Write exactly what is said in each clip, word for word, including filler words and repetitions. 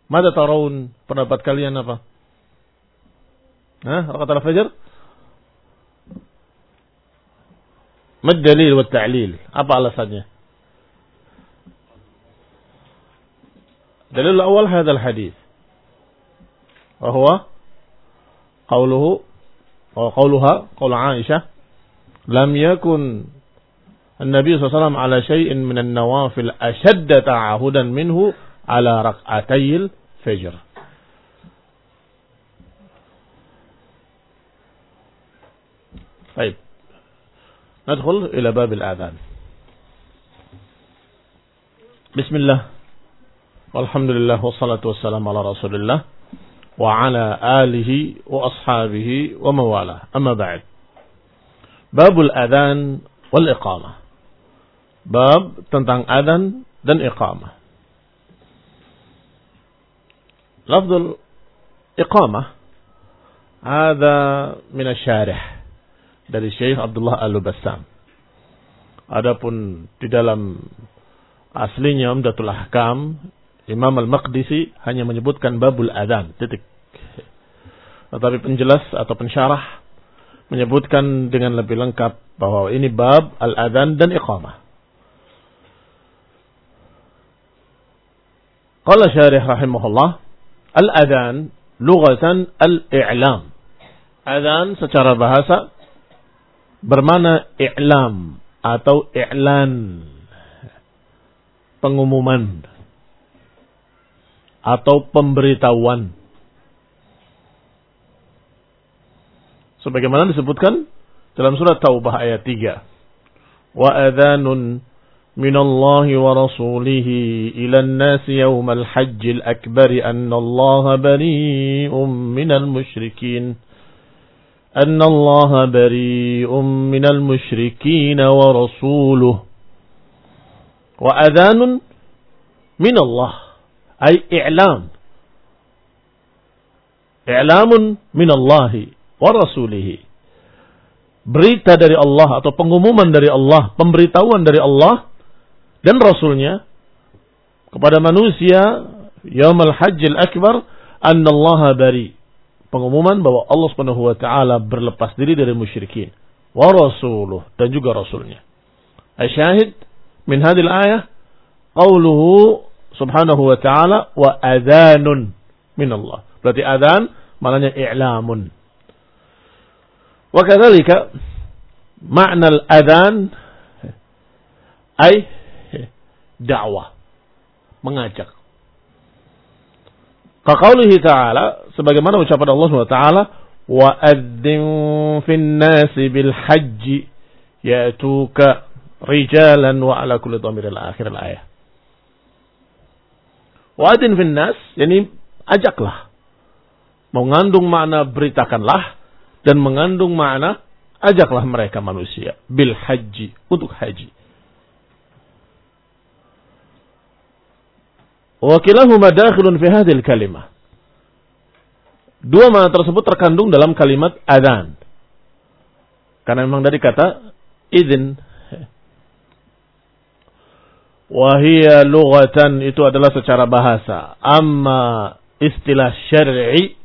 Mada tarawun, pendapat kalian apa? Hah? Rakaat al-fajr? Mad dalil wa ta'lil. Apa alasannya? Dalil awal hadal hadis. Wa huwa qawluhu wa qawluha qaul Aisyah lam yakun an-nabiy sallallahu alaihi wasallam ala syai'in min an-nawafil ashadda ta'ahudan minhu ala rak'atayil fajr. Baik. Nadkhul ila bab al-adhan. Bismillah. Walhamdulillah wassalatu wassalamu ala Rasulillah wa ala alihi wa ashabihi wa mawalah. Amma ba'd. Babul adhan wal iqamah. Bab tentang adhan dan iqamah. Lafzul iqamah hadha min asy-syarih dari Syekh Abdullah Al-Bassam. Adapun di dalam aslinya Umdatul Ahkam, Imam Al-Maqdisi hanya menyebutkan babul adzan, titik. Tetapi penjelas atau pensyarah menyebutkan dengan lebih lengkap bahwa ini bab al-adzan dan iqamah. Qala syarih rahimahullah, al-adzan lughatan al-i'lam. Adzan secara bahasa bermakna i'lam atau i'lan, pengumuman atau pemberitahuan. Sebagaimana disebutkan dalam surat Taubah ayat tiga. Wa adhanun minallahi wa rasulihi ila an-nasi yawmal hajjil akbari anna Allaha bari'um minal musyrikin. أن الله بريء من المشركين ورسوله وأذان من الله أي إعلام إعلام من الله ورسوله, berita dari Allah atau pengumuman dari Allah, pemberitahuan dari Allah dan Rasulnya kepada manusia yaumul hajjil akbar anna Allah bari, pengumuman bahwa Allah Subhanahu wa taala berlepas diri dari musyrikin, wa rasuluh, dan juga rasulnya. Asyahid min hadhil ayah qauluhu subhanahu wa ta'ala wa adhanun min Allah. Berarti adhan maknanya i'lamun. Wa kadzalika makna al-adhan ay da'wah, mengajak. Kaqaulihi ta'ala, sebagaimana ucapan Allah Subhanahu wa taala, wa adzin fin nasi bil hajji ya'tuka rijalan wa ala kulli dhamirin, akhir al-ayah. Wa adzin fin nas, yani ajaklah, mengandung makna beritakanlah dan mengandung makna ajaklah mereka manusia bil haji, untuk haji. Wa kilahuma dakhilun fi hadhil kalimah. Dua makna tersebut terkandung dalam kalimat adzan. Karena memang dari kata idzin. Wa hiya lughatan, itu adalah secara bahasa. Amma istilah syar'i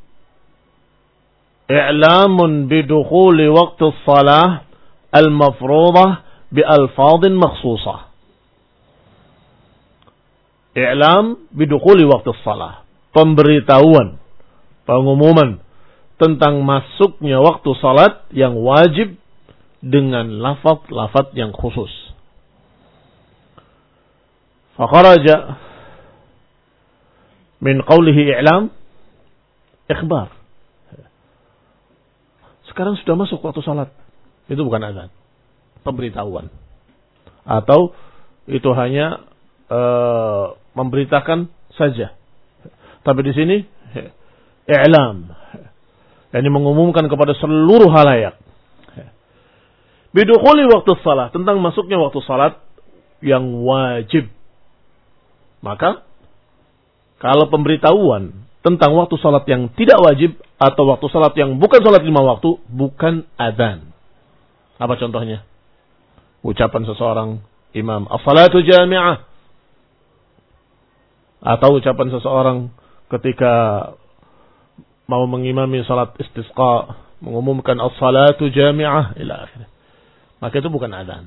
i'lamun bidukhuli waqti shalah al-mafruḍah bi alfadhin makhsusah. I'lam bidukhuli waqti shalah, pemberitahuan, pengumuman tentang masuknya waktu salat yang wajib dengan lafaz-lafaz yang khusus. Fakharaja min qawlihi i'lam ikhbar. Sekarang sudah masuk waktu salat. Itu bukan azan, pemberitahuan. Atau itu hanya uh, memberitakan saja. Tapi di sini i'lam, yakni mengumumkan kepada seluruh halayak. Bidukhuli waktu salat, tentang masuknya waktu salat yang wajib. Maka kalau pemberitahuan tentang waktu salat yang tidak wajib atau waktu salat yang bukan salat lima waktu, bukan adzan. Apa contohnya? Ucapan seseorang imam, as-salatu jami'ah. Atau ucapan seseorang ketika mau mengimami salat istisqa mengumumkan as-salatu jami'ah ila akhirnya. Maka itu bukan adzan.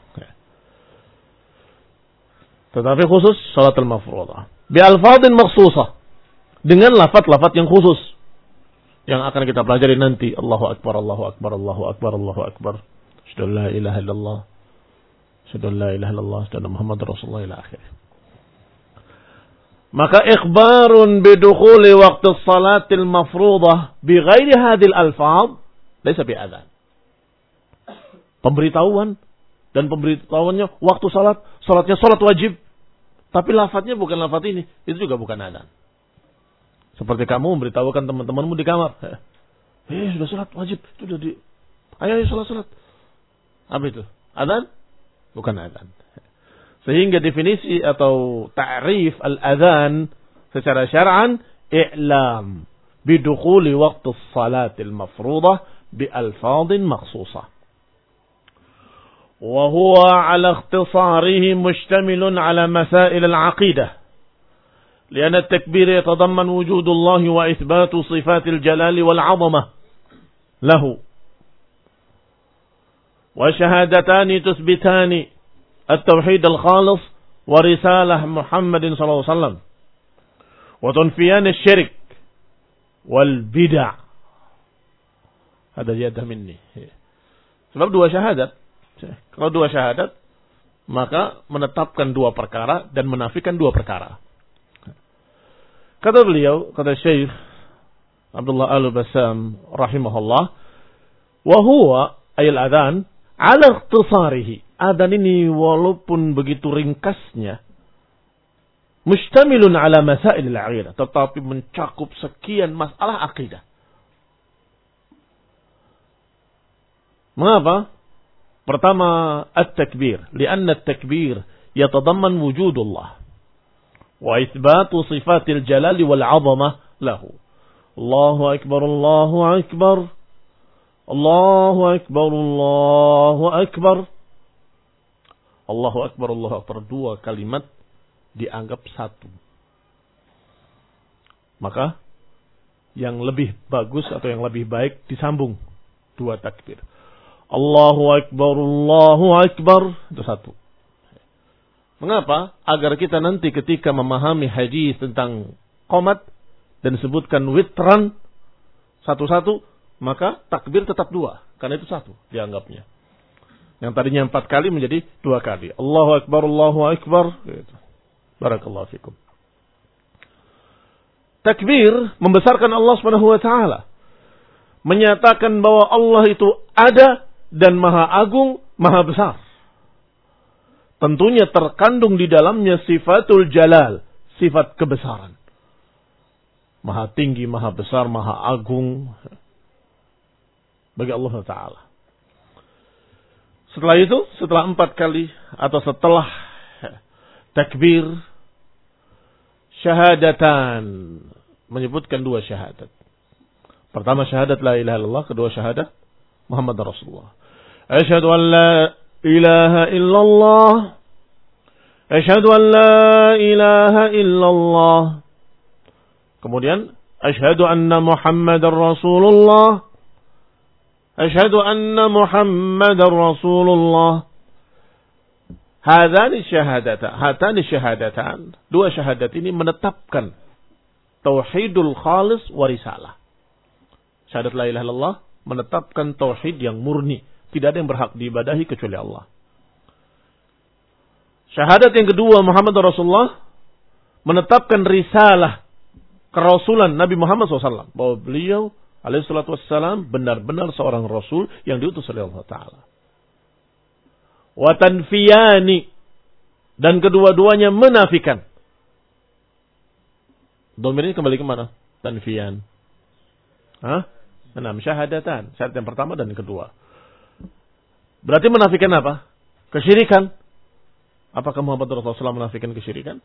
Tetapi khusus salat al-mafruḍah. Bi alfadhin makhsusah. Dengan lafaz-lafaz yang khusus. Yang akan kita pelajari nanti. Allahu Akbar, Allahu Akbar, Allahu Akbar, Allahu Akbar. Asyhadu an la ilaha illallah. Asyhadu an la ilaha illallah. Asyhadu anna Muhammadar Rasulullah ila akhirnya. Maka ikhbarun bidukhuli waqti salatil mafruḍah bighairi hadhil alfaz laysa bi'adzan. Pemberitahuan dan pemberitahuannya waktu salat, salatnya salat wajib. Tapi lafadznya bukan lafadz ini, itu juga bukan adzan. Seperti kamu memberitahukan teman-temanmu di kamar. Eh, sudah salat wajib, itu sudah di ayo ayo salat-salat. Apa itu? Adzan? Bukan adzan. Sehingga definisi atau ta'rif al-adzan secara syar'an i'lam bidukhuli waqti as-salatil mafruḍah bi alfadhin makhsusah. Wa huwa 'ala ikhtisarihi mustamilun 'ala masail al-'aqidah. لأن التكبير يتضمن وجود الله وإثبات صفات الجلال والعظمة له. وشهادتان تثبتان التوحيد الخالص ورسالة محمد صلى الله عليه وسلم وتنفيان الشرك والبدع. هذا زيادة مني. Sebab dua syahadat. Kalau dua syahadat, maka menetapkan dua perkara dan menafikan dua perkara. Kata beliau, kata Syekh Abdullah Al-Bassam rahimahullah, wa huwa ayil adzan ala ikhtisarihi. Adzan ini walaupun begitu ringkasnya, mustamilun ala masail al-aqidah, tetapi mencakup sekian masalah akidah. Mengapa? Pertama, at-takbir, lianna at-takbir yatadamman wujudullah wa itsbatu sifatil jalali wal 'azamah lahu. Allahu akbar, Allahu akbar. Allahu akbar, Allahu akbar. Allahu akbar, Allahu akbar. Dua kalimat dianggap satu. Maka yang lebih bagus atau yang lebih baik disambung dua takbir. Allahu akbar, Allahu akbar. Itu satu. Mengapa? Agar kita nanti ketika memahami hadis tentang qomat dan disebutkan witran satu-satu, maka takbir tetap dua. Karena itu satu dianggapnya. Yang tadinya empat kali menjadi dua kali. Allahu akbar, Allahu akbar. Gitu. Barakallahu fikum. Takbir membesarkan Allah Subhanahu wa taala. Menyatakan bahwa Allah itu ada dan maha agung, maha besar. Tentunya terkandung di dalamnya sifatul jalal, sifat kebesaran. Maha tinggi, maha besar, maha agung bagi Allah Ta'ala. Setelah itu, setelah empat kali atau setelah takbir, syahadatan, menyebutkan dua syahadat. Pertama syahadat la ilaha illallah, kedua syahadat Muhammad Rasulullah. Asyhadu an la ilaha illallah. Asyhadu an la ilaha illallah. Kemudian asyhadu anna Muhammadar Rasulullah. Asyhadu anna Muhammadar Rasulullah. Hadani syahadatan, hatani syahadatan. Dua syahadat ini menetapkan tauhidul khalis wa risalah. Syahadat la ilaha illallah menetapkan tauhid yang murni. Tidak ada yang berhak diibadahi kecuali Allah. Syahadat yang kedua Muhammad Rasulullah menetapkan risalah kerasulan Nabi Muhammad shallallahu alaihi wasallam. Bahwa beliau alaihi salatu wassalam benar-benar seorang Rasul yang diutus oleh Allah Ta'ala. Wa tanfiyani. Dan kedua-duanya menafikan. Domir ini kembali ke mana? Tanfiyan. Hah? Enam syahadatan. Syahadat yang pertama dan yang kedua. Berarti menafikan apa? Kesyirikan. Apakah Muhammad Rasulullah shallallahu alaihi wasallam menafikan kesyirikan?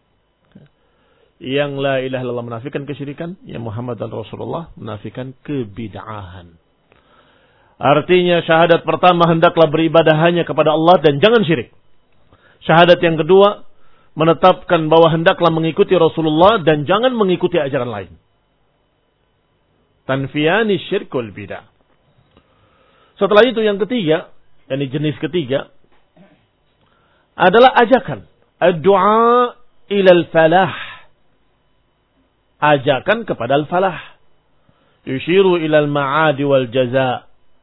Yang la ilaha illallah menafikan kesyirikan, yang Muhammad dan Rasulullah menafikan kebid'ahan. Artinya syahadat pertama hendaklah beribadah hanya kepada Allah dan jangan syirik. Syahadat yang kedua menetapkan bahwa hendaklah mengikuti Rasulullah dan jangan mengikuti ajaran lain. Tanfiyani syirkul bidah. Setelah itu yang ketiga, yakni jenis ketiga, adalah ajakan. Ad-du'a ilal falah. Ajakan kepada al-falah. Yushiru ilal ma'adi wal jaza.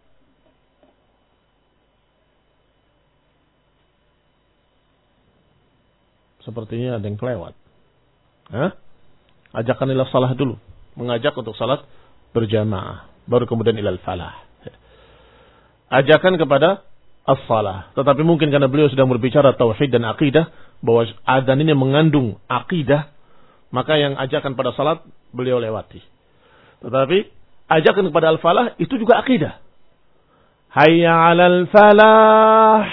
Sepertinya ada yang kelewat. Hah? Ajakan ilal salah dulu. Mengajak untuk salat berjamaah. Baru kemudian ilal falah. Ajakan kepada as-salah. Tetapi mungkin karena beliau sedang berbicara tauhid dan akidah, bahwa adzan ini mengandung akidah, maka yang ajakan pada salat beliau lewati. Tetapi ajakan kepada al-falah itu juga akidah. Hayya 'alal falah.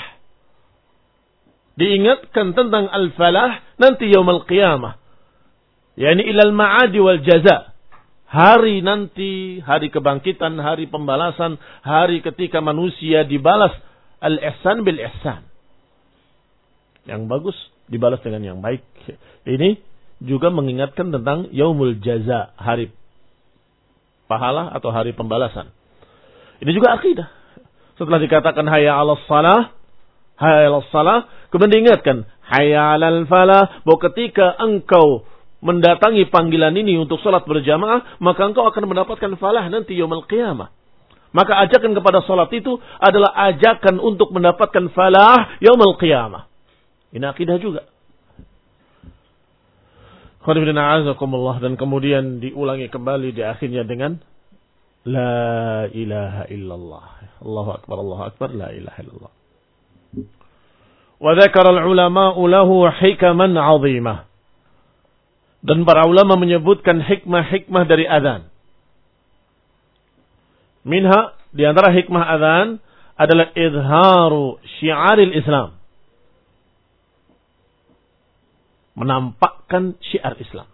Diingatkan tentang al-falah nanti yaumul qiyamah. Yani ilal ma'adi wal jaza. Hari nanti, hari kebangkitan, hari pembalasan, hari ketika manusia dibalas al-ihsan bil ihsan. Yang bagus dibalas dengan yang baik. Ini juga mengingatkan tentang yaumul jaza, hari pahala atau hari pembalasan. Ini juga akidah. Setelah dikatakan hayya 'alas salah, hayya 'alas salah, kemudian diingatkan hayya 'alal falah, bahwa ketika engkau mendatangi panggilan ini untuk salat berjamaah, maka engkau akan mendapatkan falah nanti yaumul qiyamah. Maka ajakan kepada salat itu adalah ajakan untuk mendapatkan falah yaumul qiyamah. Ini akidah juga. Dan kemudian diulangi kembali di akhirnya dengan La ilaha illallah. Allahu akbar, Allahu akbar, la ilaha illallah. Wa dzakara al-ulama'u lahu hikaman 'azimah. Dan para ulama menyebutkan hikmah-hikmah dari adzan. Minha, di antara hikmah adzan adalah izharu syiaril Islam. Menampakkan syiar Islam.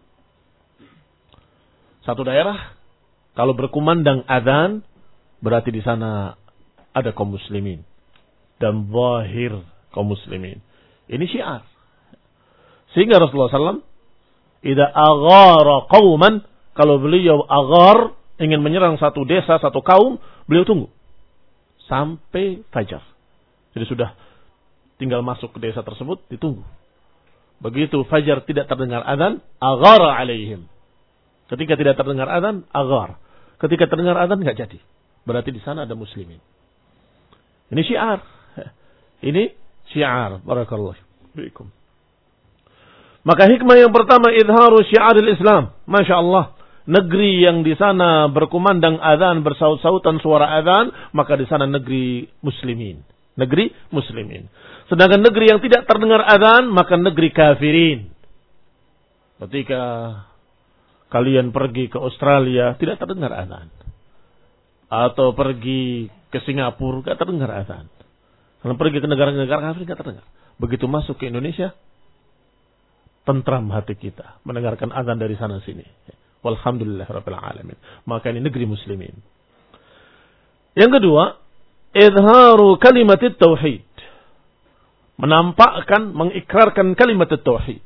Satu daerah kalau berkumandang adzan, berarti di sana ada kaum muslimin dan zahir kaum muslimin. Ini syiar. Sehingga Rasulullah sallallahu alaihi wasallam idza aghara qauman, kalau beliau aghar, ingin menyerang satu desa, satu kaum, beliau tunggu sampai fajar. Jadi sudah tinggal masuk ke desa tersebut, ditunggu. Begitu fajar tidak terdengar azan, aghara alaihim. Ketika tidak terdengar azan, aghar. Ketika terdengar azan enggak jadi. Berarti di sana ada muslimin. Ini syiar. Ini syiar. Barakallahu fiikum. Maka hikmah yang pertama izharu syiaril Islam. Masya Allah. Negeri yang di sana berkumandang azan, bersaut-sautan suara azan, maka di sana negeri muslimin. Negeri muslimin. Sedangkan negeri yang tidak terdengar azan, maka negeri kafirin. Ketika kalian pergi ke Australia, tidak terdengar azan. Atau pergi ke Singapura, tidak terdengar azan. Kalau pergi ke negara-negara kafir, tidak terdengar. Begitu masuk ke Indonesia, tentram hati kita mendengarkan azan dari sana sini. Walhamdulillah rabbil alamin. Maka ini negeri muslimin. Yang kedua, izharu kalimat tauhid. Menampakkan, mengikrarkan kalimat tauhid.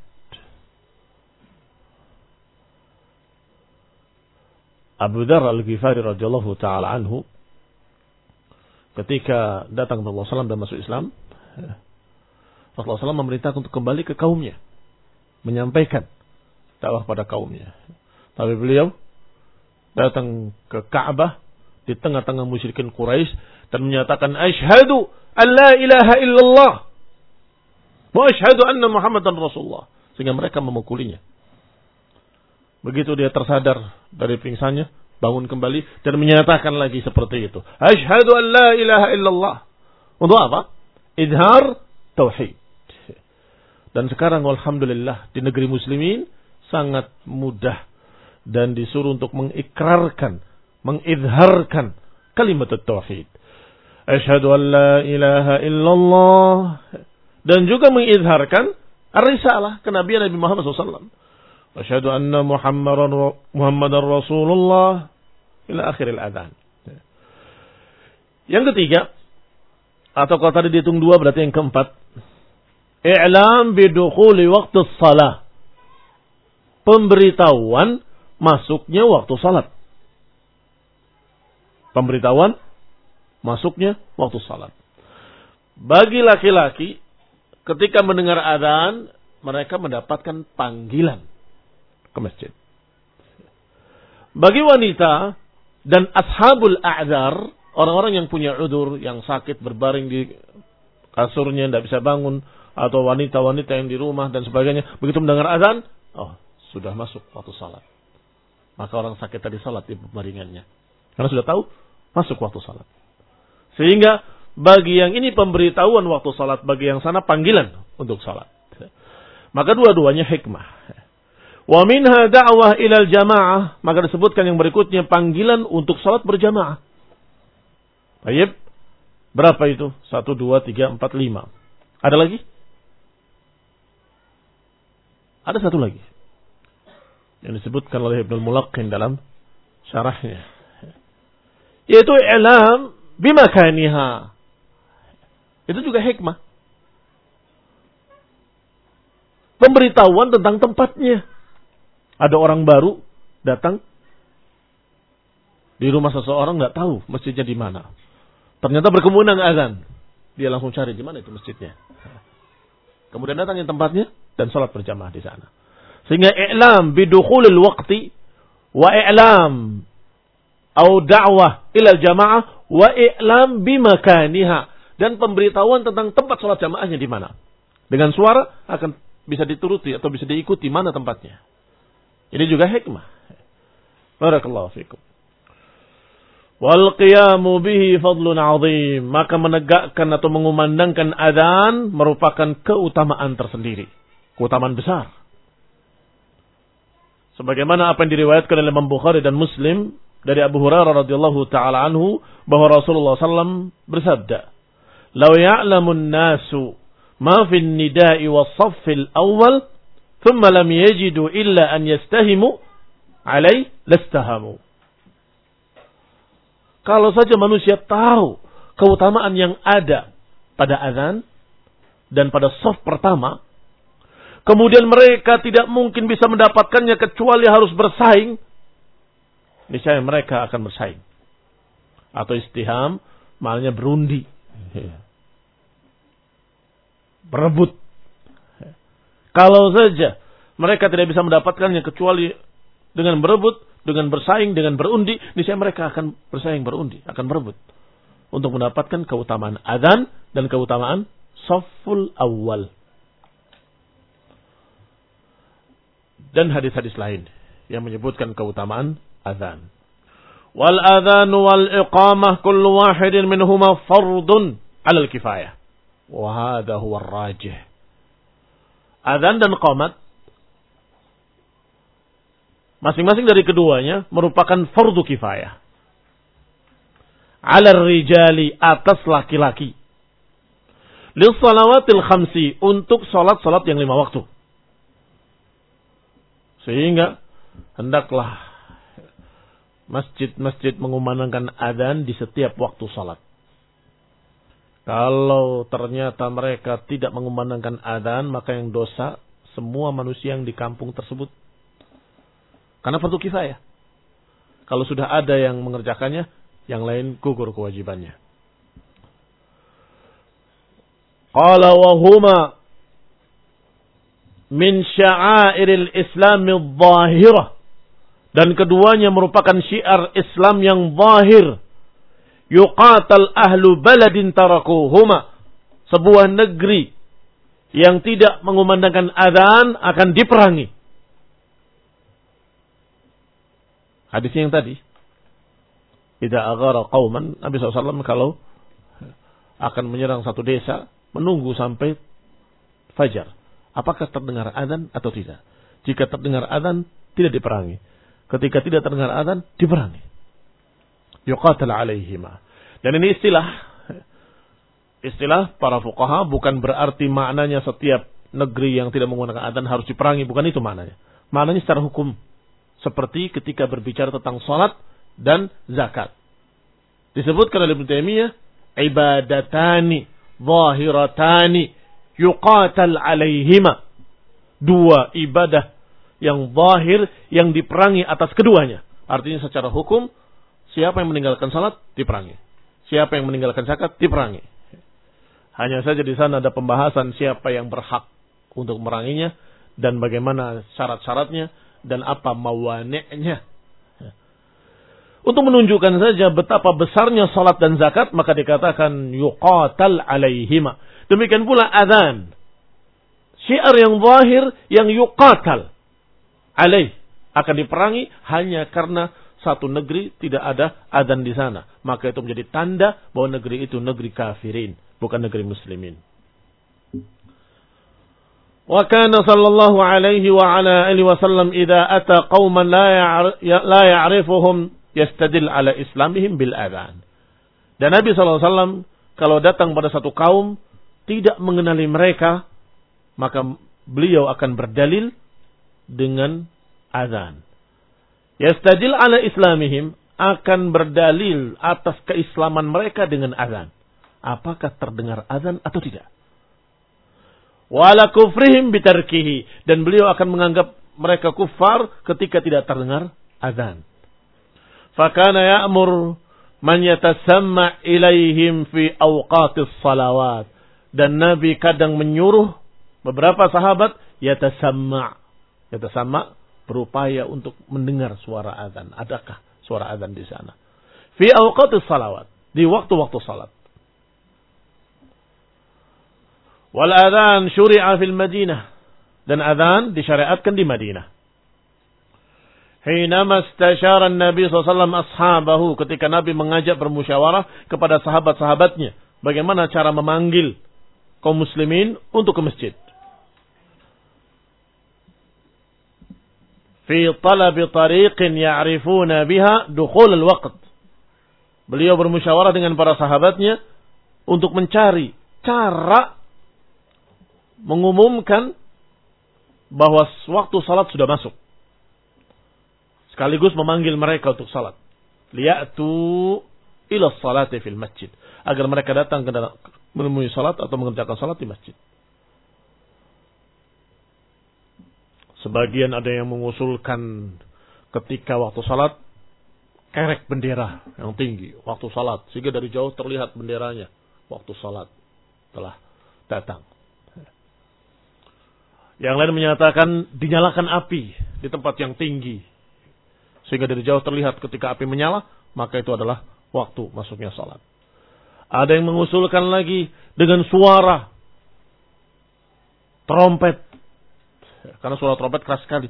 Abu Dzar Al-Ghifari radhiyallahu taala anhu ketika datang kepada Rasulullah sallallahu alaihi wasallam dan masuk Islam, Rasulullah sallallahu alaihi wasallam memerintahkan untuk kembali ke kaumnya, menyampaikan dakwah pada kaumnya. Tapi beliau datang ke Ka'bah di tengah-tengah musyrikin Quraisy dan menyatakan asyhadu an la ilaha illallah wa asyhadu anna Muhammadan Rasulullah, sehingga mereka memukulinya. Begitu dia tersadar dari pingsannya, bangun kembali dan menyatakan lagi seperti itu. Asyhadu an la ilaha illallah. Untuk apa? Izhar tauhid. Dan sekarang alhamdulillah di negeri muslimin sangat mudah dan disuruh untuk mengikrarkan, mengizharkan kalimat tauhid. Asyhadu an la ilaha illallah. Dan juga mengizharkan ar-risalah kenabian Nabi Muhammad sallallahu alaihi wasallam. Asyhadu anna Muhammadan Muhammadar Rasulullah ila akhiril adzan. Yang ketiga, atau kalau tadi dihitung dua berarti yang keempat, I'lam bidukhuli waktu salah. Pemberitahuan masuknya waktu salat. Pemberitahuan masuknya waktu salat. Bagi laki-laki, ketika mendengar adzan, mereka mendapatkan panggilan ke masjid. Bagi wanita dan ashabul a'dzar, orang-orang yang punya udzur, yang sakit berbaring di kasurnya, tidak bisa bangun, atau wanita-wanita yang di rumah dan sebagainya, begitu mendengar azan, oh, sudah masuk waktu salat. Maka orang sakit tadi salat di pembaringannya. Karena sudah tahu, masuk waktu salat. Sehingga bagi yang ini pemberitahuan waktu salat, bagi yang sana panggilan untuk salat. Maka dua-duanya hikmah. Wa minha da'wah ilal jamaah, maka disebutkan yang berikutnya panggilan untuk salat berjamaah. Baik. Berapa itu? Satu, dua, tiga, empat, lima. Ada lagi? Ada satu lagi yang disebutkan oleh Ibnul Mulaqqin dalam syarahnya, yaitu i'lam bimakaniha. Itu juga hikmah. Pemberitahuan tentang tempatnya. Ada orang baru datang di rumah seseorang, nggak tahu masjidnya di mana. Ternyata berkemunan azan. Dia langsung cari di mana itu masjidnya. Kemudian datangin tempatnya dan salat berjamaah di sana. Sehingga i'lam bidukhulil waqti wa i'lam atau da'wah ila jamaah wa i'lam bimakaniha, dan pemberitahuan tentang tempat salat jamaahnya di mana. Dengan suara akan bisa dituruti atau bisa diikuti mana tempatnya. Ini juga hikmah. Barakallahu fikum. Wal qiyamu bihi fadlun azim, maka menegakkan atau mengumandangkan adzan merupakan keutamaan tersendiri, keutamaan besar. Sebagaimana apa yang diriwayatkan oleh Imam Bukhari dan Muslim dari Abu Hurairah radhiyallahu taala anhu bahwa Rasulullah sallallahu alaihi wasallam bersabda, "Law ya'lamun nasu ma fi an-nida'i was-saffil awwal, thumma lam yajidu illa an yastahimu 'alai lastahamu." Kalau saja manusia tahu keutamaan yang ada pada azan dan pada shaf pertama, kemudian mereka tidak mungkin bisa mendapatkannya kecuali harus bersaing, niscaya mereka akan bersaing. Atau istiham, maknanya berundi. Berebut. Kalau saja mereka tidak bisa mendapatkannya kecuali dengan berebut, dengan bersaing, dengan berundi, niscaya mereka akan bersaing, berundi, akan berebut untuk mendapatkan keutamaan adzan dan keutamaan shaful awal. Dan hadis-hadis lain yang menyebutkan keutamaan adzan. Wal adzan wal iqamah kullu wahidin minhuma fardun 'alal kifayah. Wa hadha huwa ar-rajih. Adzan dan iqamat masing-masing dari keduanya merupakan fardu kifayah. 'Alal rijali, atas laki-laki. Lis salawatil khamsi, untuk salat-salat yang lima waktu. Sehingga hendaklah masjid-masjid mengumandangkan adzan di setiap waktu salat. Kalau ternyata mereka tidak mengumandangkan adzan, maka yang dosa semua manusia yang di kampung tersebut. Karena fardu kifayah. Kalau sudah ada yang mengerjakannya, yang lain gugur kewajibannya. Qala wa huma min sya'airil Islamil zahirah. Dan keduanya merupakan syiar Islam yang zahir. Yuqatal ahlu baladin tarakuhuma. Sebuah negeri yang tidak mengumandangkan adzan akan diperangi. Hadisnya yang tadi. Idza aghara qauman, Nabi shallallahu alaihi wasallam kalau akan menyerang satu desa, menunggu sampai fajar. Apakah terdengar adzan atau tidak? Jika terdengar adzan, tidak diperangi. Ketika tidak terdengar adzan, diperangi. Yuqatal alaihima. Dan ini istilah. Istilah para fuqaha bukan berarti maknanya setiap negeri yang tidak menggunakan adzan harus diperangi. Bukan itu maknanya. Maknanya secara hukum. Seperti ketika berbicara tentang salat dan zakat. Disebutkan oleh Ibnu Taimiyah, ibadatani zahiratani yuqatal alaihima. Dua ibadah yang zahir yang diperangi atas keduanya. Artinya secara hukum, siapa yang meninggalkan salat diperangi. Siapa yang meninggalkan zakat diperangi. Hanya saja di sana ada pembahasan siapa yang berhak untuk meranginya dan bagaimana syarat-syaratnya dan apa mawani'nya. Untuk menunjukkan saja betapa besarnya salat dan zakat, maka dikatakan yuqatal alaihima. Demikian pula adzan. Syiar yang zahir yang yuqatal alaih akan diperangi hanya karena satu negeri tidak ada adzan di sana. Maka itu menjadi tanda bahwa negeri itu negeri kafirin, bukan negeri muslimin. Wa kana sallallahu alaihi wa ala alihi wasallam idza ata qauman la la ya'rifuhum yastadil ala islamihim bil adzan. Dan Nabi sallallahu alaihi wasallam kalau datang pada satu kaum tidak mengenali mereka, maka beliau akan berdalil dengan azan. Yastadil ala islamihim, akan berdalil atas keislaman mereka dengan azan. Apakah terdengar azan atau tidak? Wala kufrihim bitarkihi, dan beliau akan menganggap mereka kufar ketika tidak terdengar azan. Fakana ya'mur man yatasamma ilaihim fi awqatis salawat. Dan Nabi kadang menyuruh beberapa sahabat yatasamma. Yatasamma berupaya untuk mendengar suara azan. Adakah suara azan di sana? Fi awqatis salawat, di waktu-waktu salat. Wal adzan syuri'a fil Madinah, dan adzan disyariatkan di Madinah. Hinama istasyara Nabi sallallahu alaihi wasallam ashabahu, ketika Nabi mengajak bermusyawarah kepada sahabat-sahabatnya bagaimana cara memanggil kaum muslimin untuk ke masjid. Fi talabi tariqin ya'rifuna biha dukhul al-waqt. Beliau bermusyawarah dengan para sahabatnya untuk mencari cara mengumumkan bahwa waktu salat sudah masuk. Sekaligus memanggil mereka untuk salat. Liya'tu ila salati fil masjid. Agar mereka datang ke dalam menemui salat atau mengerjakan salat di masjid. Sebagian ada yang mengusulkan ketika waktu salat kerek bendera yang tinggi waktu salat sehingga dari jauh terlihat benderanya waktu salat telah datang. Yang lain menyatakan dinyalakan api di tempat yang tinggi sehingga dari jauh terlihat ketika api menyala, maka itu adalah waktu masuknya salat. Ada yang mengusulkan lagi dengan suara trompet, karena suara trompet keras sekali.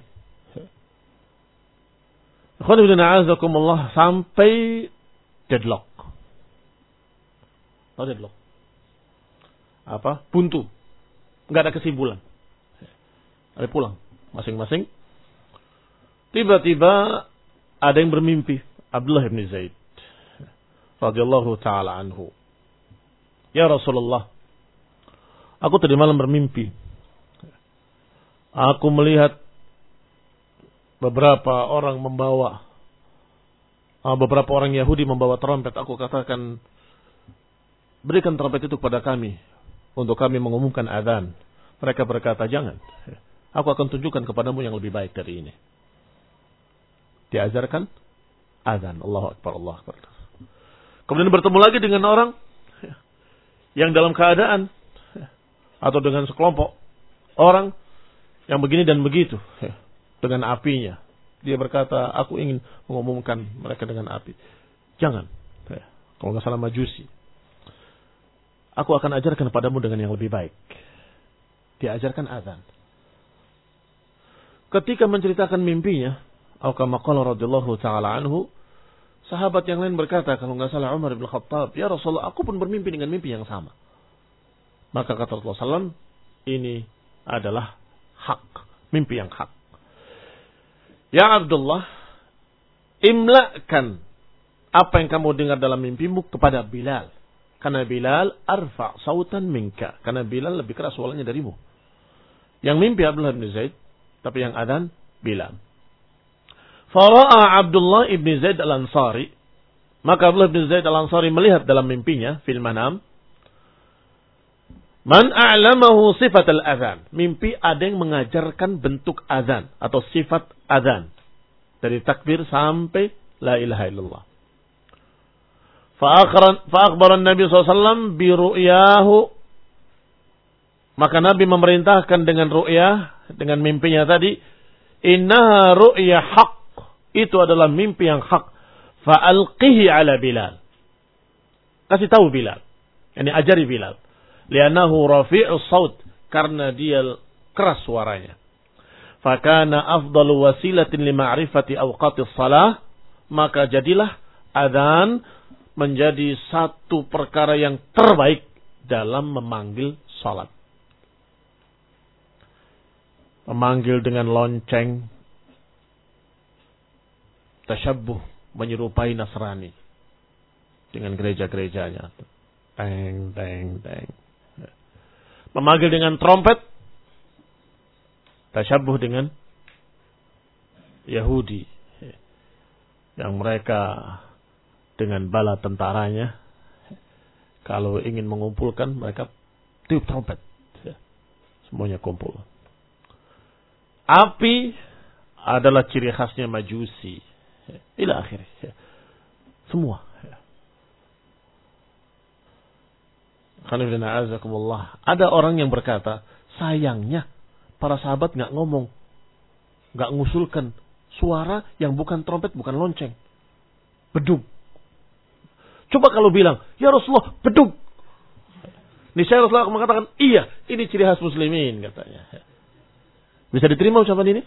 Sampai deadlock. Tahu deadlock? Apa? Buntu. Enggak ada kesimpulan. Ada pulang masing-masing. Tiba-tiba ada yang bermimpi, Abdullah bin Zaid radhiyallahu taala anhu. Ya Rasulullah, aku tadi malam bermimpi. Aku melihat beberapa orang membawa, beberapa orang Yahudi membawa trompet. Aku katakan, berikan trompet itu kepada kami untuk kami mengumumkan adzan. Mereka berkata, jangan. Aku akan tunjukkan kepadamu yang lebih baik dari ini. Diajarkan adzan. Allahu Akbar, Allahu Akbar. Kemudian bertemu lagi dengan orang yang dalam keadaan atau dengan sekelompok orang yang begini dan begitu dengan apinya. Dia berkata, aku ingin mengumumkan mereka dengan api. Jangan. Kalau nggak salah Majusi. Aku akan ajarkan padamu dengan yang lebih baik. Diajarkan adzan. Ketika menceritakan mimpinya, Al-Kama qala radhiyallahu ta'ala anhu, sahabat yang lain berkata, kalau nggak salah Umar bin Khattab, ya Rasulullah, aku pun bermimpi dengan mimpi yang sama. Maka kata Rasulullah sallallahu alaihi wasallam, ini adalah hak, mimpi yang hak. Ya Abdullah, imla'kan apa yang kamu dengar dalam mimpimu kepada Bilal. Karena Bilal arfa' sautan minka. Karena Bilal lebih keras suaranya darimu. Yang mimpi Abdullah bin Zaid, tapi yang adzan Bilal. Fara'a Abdullah ibn Zaid al-Ansari. Maka Abdullah bin Zaid al-Ansari melihat dalam mimpinya, fil manam, Man a'lamahu sifat al-adhan. Mimpi ada yang mengajarkan bentuk adhan atau sifat adhan. Dari takbir sampai la ilaha illallah. Fa'akhbaran Nabi sallallahu alaihi wasallam bi ru'yahu. Maka Nabi memerintahkan dengan ru'yah, dengan mimpinya tadi, innaha ru'ya haq. Itu adalah mimpi yang hak. Fa'alqihi ala Bilal. Kasih tahu Bilal. Yani ajari Bilal. Lianahu rafi'us saut. Karena dia keras suaranya. Fakana afdalu wasilatin lima'rifati awqatis salah. Maka jadilah adhan menjadi satu perkara yang terbaik dalam memanggil salat. Memanggil dengan lonceng. Tasyabbuh. Menyerupai Nasrani. Dengan gereja-gerejanya. Teng, teng, teng. Memanggil dengan trompet. Tasyabbuh dengan Yahudi. Yang mereka dengan bala tentaranya. Kalau ingin mengumpulkan mereka tiup trompet. Semuanya kumpul. Api adalah ciri khasnya Majusi. Ila akhirnya. Semua. Ada orang yang berkata, sayangnya para sahabat nggak ngomong, nggak ngusulkan suara yang bukan trompet, bukan lonceng, bedug. Coba kalau bilang, ya Rasulullah, bedug. Niscaya Rasulullah mengatakan, iya, ini ciri khas muslimin katanya. Bisa diterima ucapan ini?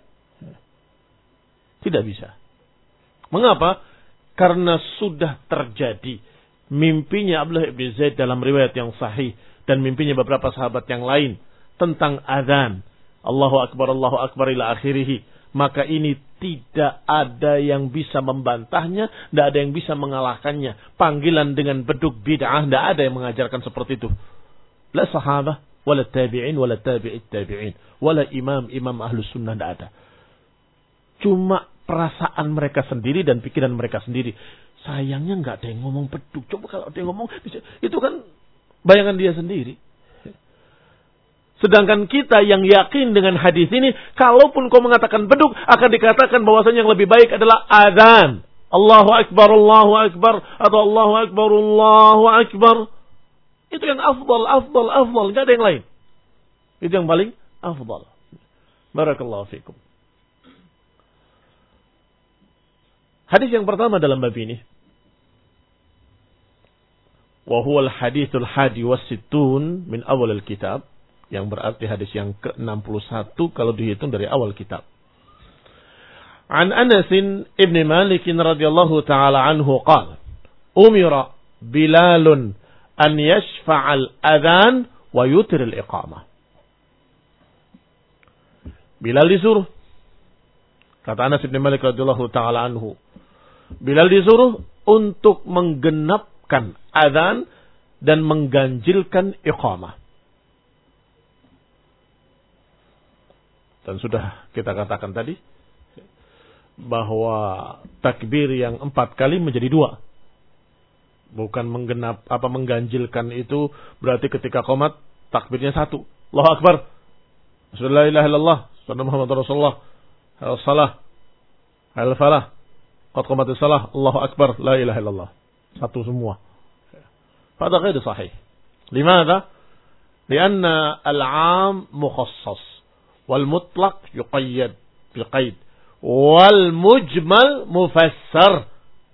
Tidak bisa. Mengapa? Karena sudah terjadi mimpinya Abdullah bin Zaid dalam riwayat yang sahih dan mimpinya beberapa sahabat yang lain tentang azan. Allahu Akbar, Allahu Akbar ila akhirih. Maka ini tidak ada yang bisa membantahnya, tidak ada yang bisa mengalahkannya. Panggilan dengan bedug bid'ah, tidak ada yang mengajarkan seperti itu. La sahabah, wala tabi'in, wala tabi'it tabi'in, wala imam, imam ahlus sunnah, tidak ada. Cuma perasaan mereka sendiri dan pikiran mereka sendiri. Sayangnya nggak ada yang ngomong bedug. Coba kalau ada yang ngomong, itu kan bayangan dia sendiri. Sedangkan kita yang yakin dengan hadis ini, kalaupun kau mengatakan bedug, akan dikatakan bahwasanya yang lebih baik adalah adzan. Allahu Akbar, Allahu Akbar, atau Allahu Akbar, Allahu Akbar. Itu yang afdal, afdal, afdal. Nggak ada yang lain. Itu yang paling afdal. Barakallahu fikum. Hadis yang pertama dalam bab ini. Wa huwa al-hadithul hadi was-sittun min awal al-kitab. Yang berarti hadis yang ke enam puluh satu kalau dihitung dari awal kitab. An Anas ibn Malik radhiyallahu ta'ala anhu qala, umira Bilalun an yashfa'al adhan wa yutir al-iqamah. Bilal disuruh. Kata Anas ibn Malik radhiyallahu ta'ala anhu, Bilal disuruh untuk menggenapkan adhan dan mengganjilkan iqamah. Dan sudah kita katakan tadi bahwa takbir yang empat kali menjadi dua. Bukan menggenap apa mengganjilkan itu berarti ketika qomat takbirnya satu. Allahu Akbar. La ilaha illallah. Sallallahu Muhammad Rasulullah. Al-salah. Al-falah. Qad qomatis salah. Allahu Akbar. La ilaha illallah. Satu semua. Pada ghair sahih. Limadha? Lianna al-'am mukhassas. Wal mutlaq yuqayyad bil qaid wal mujmal mufassar.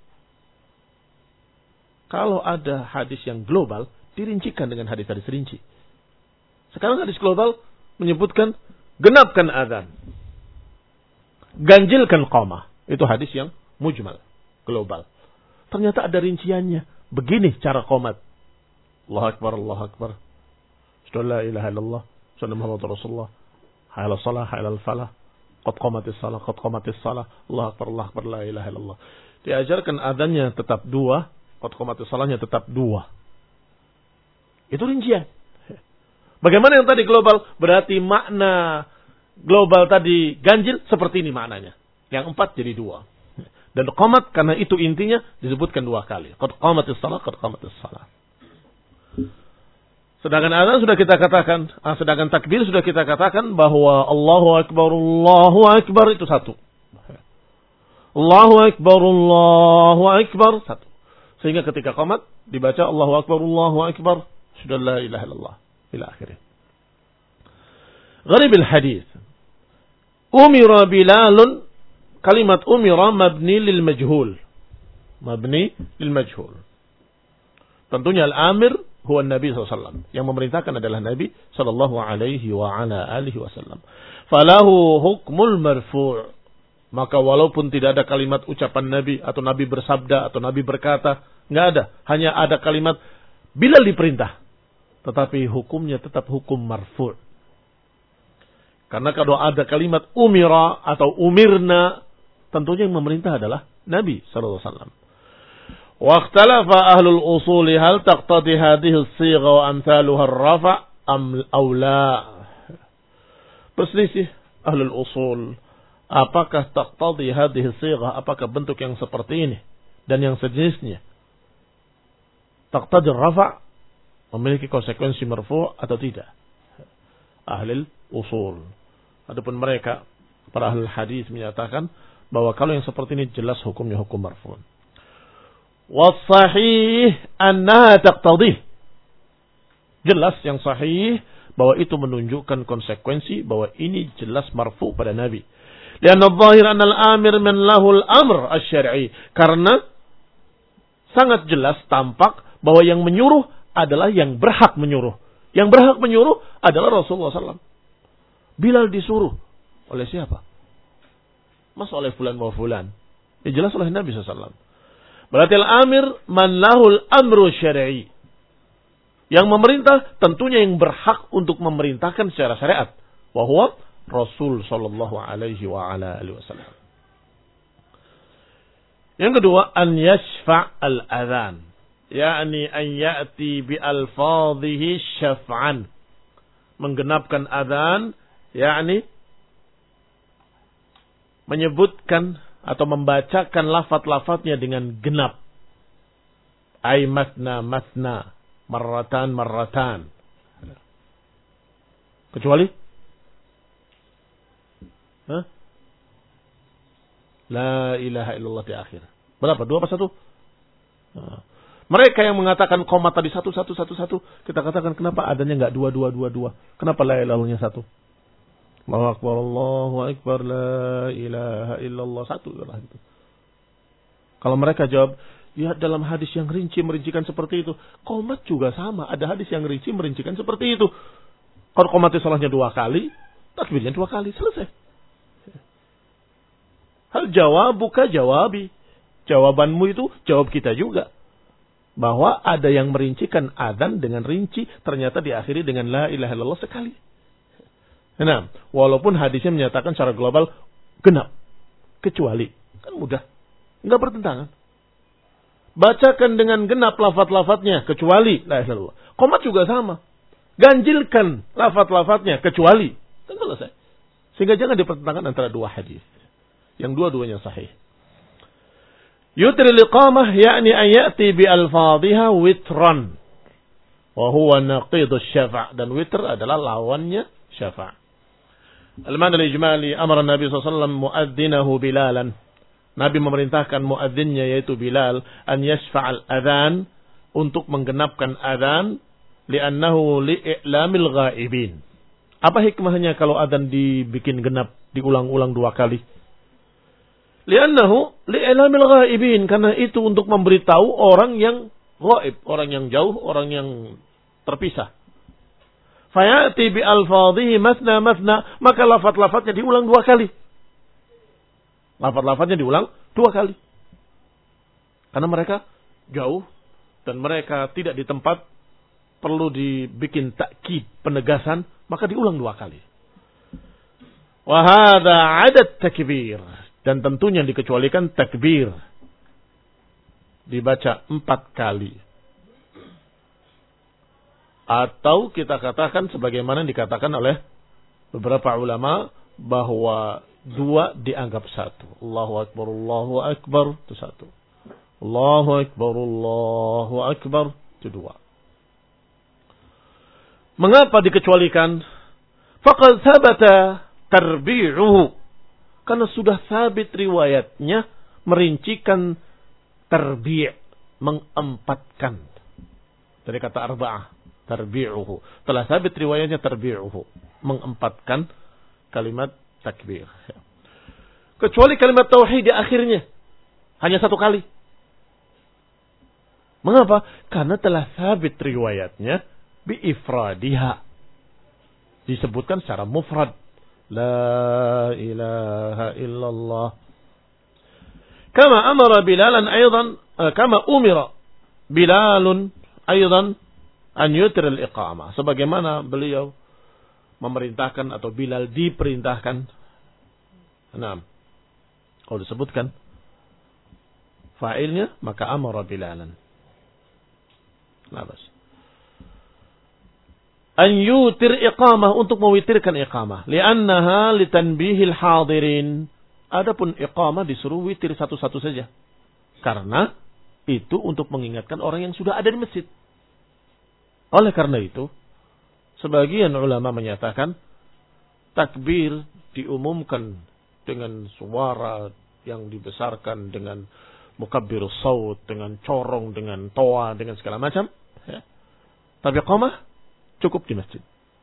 Kalau ada hadis yang global dirincikan dengan hadis-hadis rinci. Sekarang hadis global menyebutkan genapkan adzan, ganjilkan qamah. Itu hadis yang mujmal, global. Ternyata ada rinciannya. Begini cara qomat. Allahu Akbar, Allahu Akbar. La ilaha illallah. Sallallahu Muhammad Rasulullah. Hayal salah, hayal falah. Qad qamatis salah, qad qamatis salah. Allah akbar, Allah akbar, la ilaha illallah. Diajarkan adanya tetap dua, qad qamatis salahnya tetap dua. Itu rincian. Bagaimana yang tadi global? Berarti makna global tadi ganjil seperti ini maknanya. Yang empat jadi dua. Dan qamat karena itu intinya disebutkan dua kali. Qad qamatis salah, qad qamatis salah. Sedangkan azan sudah kita katakan, ah, sedangkan takbir sudah kita katakan bahwa Allahu Akbar, Allahu Akbar itu satu. Allahu Akbar, Allahu Akbar satu. Sehingga ketika qamat dibaca Allahu Akbar, Allahu Akbar, sudah la ilaha illallah ila akhirih. Gharib al-hadis. Umira Bilalun, kalimat umira mabni lil majhul. Mabni lil majhul. Tentunya al-amir huwa Nabi sallallahu alaihi wasallam. Yang memerintahkan adalah Nabi sallallahu alaihi wa ala alihi wasallam. Falahu hukmul marfu'. Maka walaupun tidak ada kalimat ucapan Nabi atau Nabi bersabda atau Nabi berkata, enggak ada, hanya ada kalimat Bilal diperintah. Tetapi hukumnya tetap hukum marfu'. Karena kalau ada kalimat umira atau umirna, tentunya yang memerintah adalah Nabi sallallahu alaihi wasallam. واختلف أهل الأصول هل تقتضي هذه الصيغة وأمثالها الرفع أم أو لا. Berselisih ahlul usul, apakah taqtadi hadhihi sighah, apakah bentuk yang seperti ini dan yang sejenisnya taqtadi rafa' memiliki konsekuensi marfu' atau tidak. Ahlul usul, adapun mereka para ahlul hadis menyatakan bahwa kalau yang seperti ini jelas hukumnya hukum marfu'. Wasahih annaha taqtadih. Jelas yang sahih bahwa itu menunjukkan konsekuensi bahwa ini jelas marfu pada Nabi. Lianna adh-dhahir anna al-amir man lahu al-amr asy-syar'i. Karena sangat jelas tampak bahwa yang menyuruh adalah yang berhak menyuruh. Yang berhak menyuruh adalah Rasulullah sallallahu alaihi wasallam. Bilal disuruh oleh siapa? Mas oleh fulan wa fulan. Ya jelas oleh Nabi sallallahu alaihi wasallam. Berarti al-amir man lahul amru syar'i. Yang memerintah tentunya yang berhak untuk memerintahkan secara syariat. Wa huwa Rasul sallallahu alaihi wa ala alihi wasallam. Yang kedua, an yashfa' al-adhan. yakni an ya'ti bi alfadhihi syaf'an, menggenapkan adzan, yakni menyebutkan atau membacakan lafaz-lafaznya dengan genap. Ay matna matna, marratan marratan. Kecuali Hah? La ilaha illallah di akhir. Berapa? Dua apa satu? Nah. Mereka yang mengatakan qomat tadi satu, satu, satu, satu. Kita katakan kenapa adanya enggak dua, dua, dua, dua? Kenapa la ilahnya satu? Allahu Akbar, Allahu Akbar, la ilaha illallah satu. Gitu. Kalau mereka jawab, ya dalam hadis yang rinci merincikan seperti itu. Qomat juga sama. Ada hadis yang rinci merincikan seperti itu. Kalau qomatnya salahnya dua kali, takbirnya dua kali. Selesai. Hal jawabuka jawabi. Jawabanmu itu jawab kita juga. Bahwa ada yang merincikan adzan dengan rinci, ternyata diakhiri dengan la ilaha illallah sekali. Nah, walaupun hadisnya menyatakan secara global genap. Kecuali. Kan mudah. Enggak bertentangan. Bacakan dengan genap lafaz-lafaznya. Kecuali la ilaha illallah. Qomat juga sama. Ganjilkan lafaz-lafaznya. Kecuali. Kan selesai. Sehingga jangan dipertentangkan antara dua hadis. Yang dua-duanya sahih. Yutri liqamah yakni an ya'ti bi alfadhiha witran. Wa huwa naqidus syafa'. Dan witr adalah lawannya syafa'. Al-ma'na al-ijmali amara Nabi sallallahu alaihi wasallam muadzinahu Bilalan. Nabi memerintahkan muadzinnya yaitu Bilal an yashfa'al adzan untuk menggenapkan adzan li'annahu li'lamil ghaibin. Apa hikmahnya kalau adzan dibikin genap, diulang-ulang dua kali? Li'annahu li'lamil ghaibin, karena itu untuk memberitahu orang yang ghaib, orang yang jauh, orang yang terpisah. Fayati bi alfadhihi masna masna, maka lafaz-lafaznya diulang dua kali. Lafaz-lafaznya diulang dua kali. Karena mereka jauh dan mereka tidak di tempat perlu dibikin takkid, penegasan, maka diulang dua kali. Wa hadza 'adad takbir. Dan tentunya dikecualikan takbir. Dibaca empat kali. Atau kita katakan sebagaimana dikatakan oleh beberapa ulama bahwa dua dianggap satu. Allahu Akbar, Allahu Akbar, itu satu. Allahu Akbar, Allahu Akbar, itu dua. Mengapa dikecualikan? Faqad thabata tarbi'uhu. Karena sudah sabit riwayatnya merincikan tarbi', mengempatkan. Dari kata arba'ah, tarbi'uhu. Telah sabit riwayatnya tarbi'uhu, mengempatkan kalimat takbir. Kecuali kalimat tauhid di akhirnya hanya satu kali. Mengapa? Karena telah sabit riwayatnya biifradiha. Disebutkan secara mufrad. La ilaha illallah. Kama amara Bilalan aydan, kama umira Bilalun aydan an yutir al-iqamah. Sebagaimana beliau memerintahkan atau Bilal diperintahkan. Nah, kalau disebutkan fa'ilnya maka amara Bilalan. Nah, bas. An yutir iqamah, untuk mewitirkan iqamah. Liannaha litanbihil hadirin. Adapun iqamah disuruh witir satu-satu saja. Karena itu untuk mengingatkan orang yang sudah ada di masjid. Oleh karena itu, sebagian ulama menyatakan takbir diumumkan dengan suara yang dibesarkan, dengan mukabbirus saut, dengan corong, dengan toa, dengan segala macam. Ya. Tapi iqamah cukup di masjid.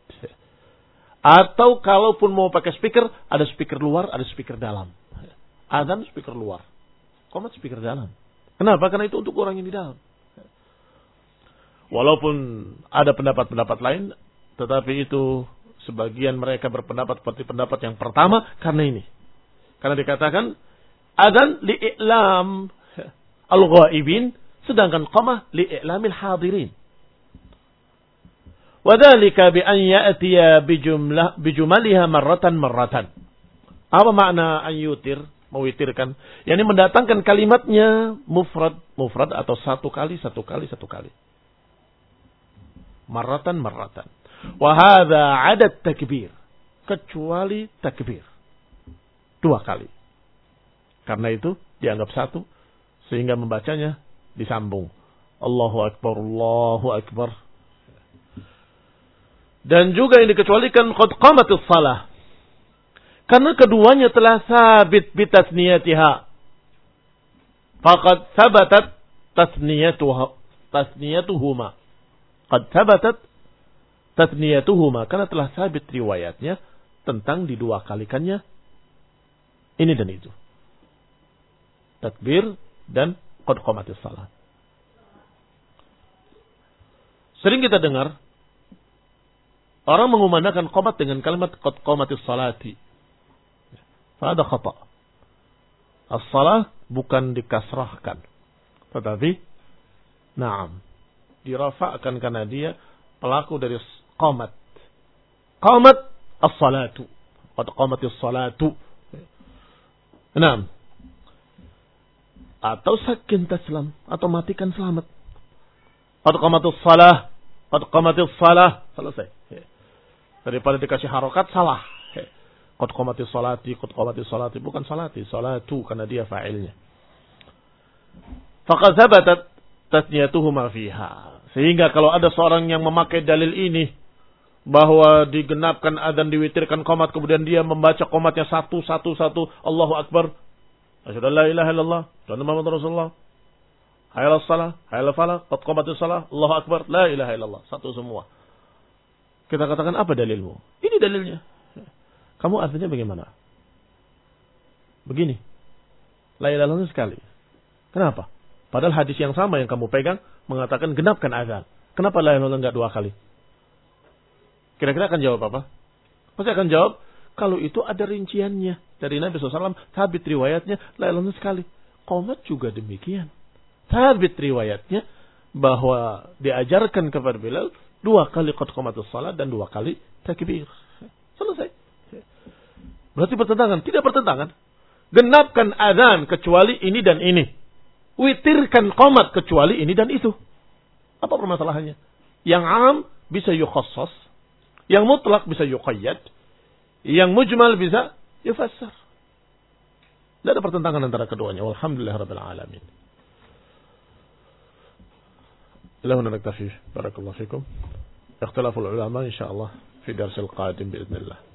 Atau kalaupun mau pakai speaker, ada speaker luar, ada speaker dalam. Adzan speaker luar, qomat speaker dalam. Kenapa? Karena itu untuk orang yang di dalam. Walaupun ada pendapat-pendapat lain, tetapi itu sebagian mereka berpendapat seperti pendapat yang pertama karena ini. Karena dikatakan adzan li'lam al-ghaibin, sedangkan qamah li'lamil hadirin. Wadhalika bi an ya'tiya bijumlah bijumaliha marratan marratan. Apa makna an yutir, mewitirkan? Yani mendatangkan kalimatnya mufrad mufrad atau satu kali satu kali satu kali. Marratan marratan. Wa hadza 'adad takbir, kecuali takbir. Dua kali. Karena itu dianggap satu sehingga membacanya disambung. Allahu akbar, Allahu akbar. Dan juga yang dikecualikan qad qamatis shalah. Karena keduanya telah sabit bitasniyatiha. Faqad thabatat tasniyatuha tasniyatuhuma. Qad thabatat tasniyatuhuma, karena telah sabit riwayatnya tentang didua kalikannya ini dan itu. Takbir dan qad qamatis shalah. Sering kita dengar orang mengumandangkan qomat dengan kalimat qad qamatis salati. Fahada khata. As-salah bukan dikasrahkan, tetapi na'am, dirafa'kan karena dia pelaku dari qamat. Qamat as-salatu. Qad qamatis salatu. Na'am. Atau sakin taslam, atau matikan selamat. Qad qamatis salah. Qad qamatis salah. Selesai. Daripada dikasih harokat, salah. Qad qamatis salati, qad qamatis salati. Bukan salati, salatu, karena dia fa'ilnya. Faqad thabatat tasniyatuhuma fiha. Sehingga kalau ada seorang yang memakai dalil ini, bahwa digenapkan adzan, diwitirkan qomat, kemudian dia membaca qomatnya satu, satu, satu, Allahu Akbar. Asyhadu an la ilaha illallah, asyhadu anna Muhammadar Rasulullah. Hayya 'alas shalah, hayya 'alal falah, qad qamatis shalah, Allahu Akbar, la ilaha illallah. Satu semua. Kita katakan, apa dalilmu? Ini dalilnya. Kamu artinya bagaimana? Begini. La ilaha illallah sekali. Kenapa? Padahal hadis yang sama yang kamu pegang mengatakan genapkan azan. Kenapa la ilaha illallah enggak dua kali? Kira-kira akan jawab apa? Pasti akan jawab, kalau itu ada rinciannya. Dari Nabi shallallahu alaihi wasallam, sabit riwayatnya, la ilaha illallah sekali. Qomat juga demikian. Sabit riwayatnya, bahwa diajarkan kepada Bilal, dua kali qad qamatis shalah dan dua kali takbir. Selesai. Berarti bertentangan? Tidak bertentangan. Genapkan azan kecuali ini dan ini. Witirkan qomat kecuali ini dan itu. Apa permasalahannya? Yang am bisa yukhassas, yang mutlak bisa yuqayyad, yang mujmal bisa yufassar. Tidak ada pertentangan antara keduanya. Walhamdulillah rabbil alamin. Ilahuna naktafi. Barakallahu fikum. ikhtilaful ulama insyaallah fi darsil qadim biidznillah.